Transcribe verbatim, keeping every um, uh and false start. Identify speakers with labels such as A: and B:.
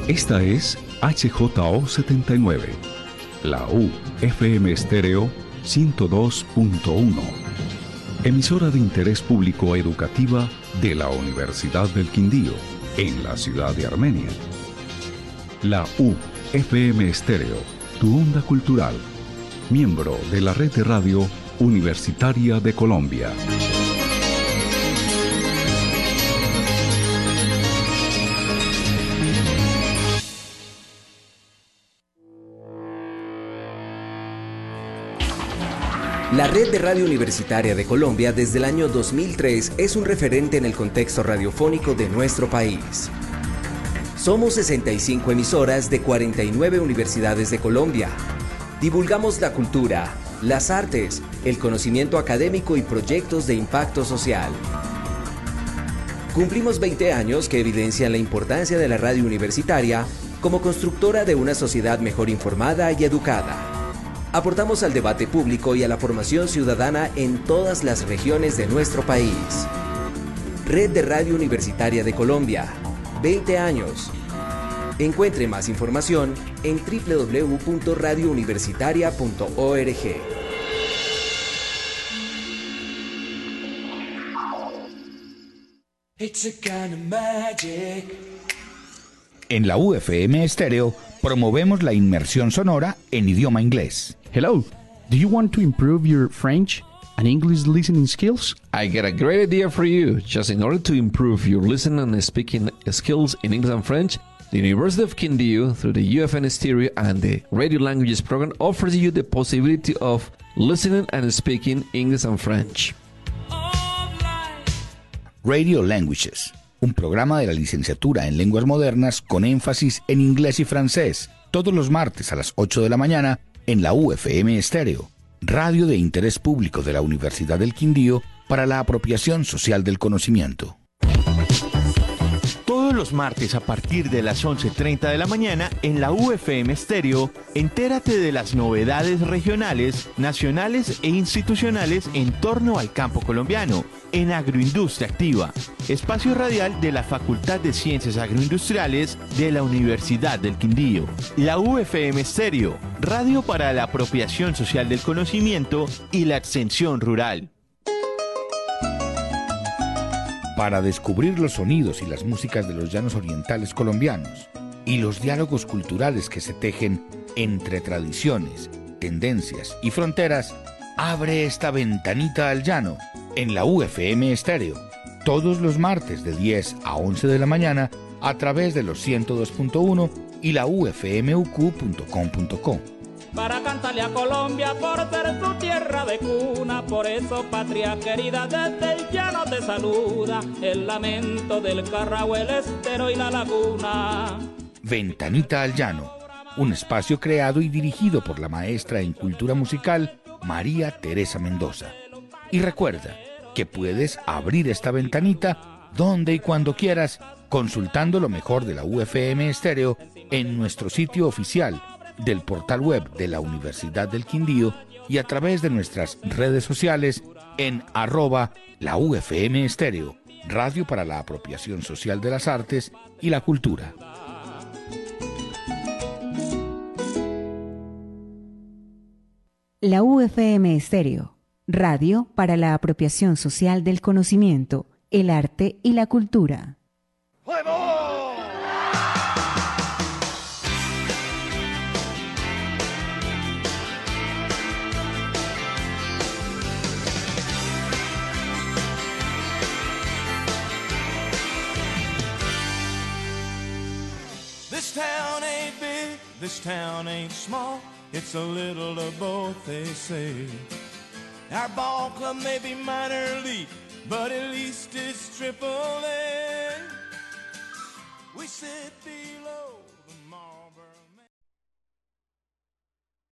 A: Esta es H J O setenta y nueve, la U F M Estéreo ciento dos punto uno, emisora de interés público educativa de la Universidad del Quindío, en la ciudad de Armenia. La U F M Estéreo, tu onda cultural, miembro de la red de radio Universitaria de Colombia.
B: La Red de Radio Universitaria de Colombia desde el año dos mil tres es un referente en el contexto radiofónico de nuestro país. Somos sesenta y cinco emisoras de cuarenta y nueve universidades de Colombia. Divulgamos la cultura, las artes, el conocimiento académico y proyectos de impacto social. Cumplimos veinte años que evidencian la importancia de la radio universitaria como constructora de una sociedad mejor informada y educada. Aportamos al debate público y a la formación ciudadana en todas las regiones de nuestro país. Red de Radio Universitaria de Colombia, veinte años. Encuentre más información en doble u doble u doble u punto radio universitaria punto org.
C: En la U F M Estéreo promovemos la inmersión sonora en idioma inglés.
D: Hello, do you want to improve your French and English listening skills?
E: I got a great idea for you. Just in order to improve your listening and speaking skills in English and French, the University of Quindío, through the U F M Stereo and the Radio Languages program, offers you the possibility of listening and speaking English and French.
C: Radio Languages, un programa de la licenciatura en lenguas modernas con énfasis en inglés y francés, todos los martes a las ocho de la mañana en la U F M Estéreo, radio de interés público de la Universidad del Quindío para la apropiación social del conocimiento.
F: Todos los martes a partir de las once y treinta de la mañana en la U F M Estéreo, entérate de las novedades regionales, nacionales e institucionales en torno al campo colombiano, en Agroindustria Activa, espacio radial de la Facultad de Ciencias Agroindustriales de la Universidad del Quindío. La U F M Estéreo, radio para la apropiación social del conocimiento y la extensión rural.
C: Para descubrir los sonidos y las músicas de los llanos orientales colombianos y los diálogos culturales que se tejen entre tradiciones, tendencias y fronteras, abre esta ventanita al llano en la U F M Estéreo, todos los martes de diez a once de la mañana a través de los ciento dos punto uno y la u f m u q punto com punto co.
G: Para cantarle a Colombia por ser su tierra de cuna, por eso patria querida desde el llano te saluda, el lamento del Carrao, el Estero y la laguna.
C: Ventanita al llano, un espacio creado y dirigido por la maestra en cultura musical María Teresa Mendoza. Y recuerda que puedes abrir esta ventanita donde y cuando quieras, consultando lo mejor de la U F M Estéreo en nuestro sitio oficial del portal web de la Universidad del Quindío y a través de nuestras redes sociales en arroba la U F M Estéreo, radio para la apropiación social de las artes y la cultura.
H: La U F M Estéreo, radio para la apropiación social del conocimiento, el arte y la cultura.
I: This town ain't big, this town ain't small. It's a little of both, they say. Our ball club may be minor league, but at least it's triple A. We sit below.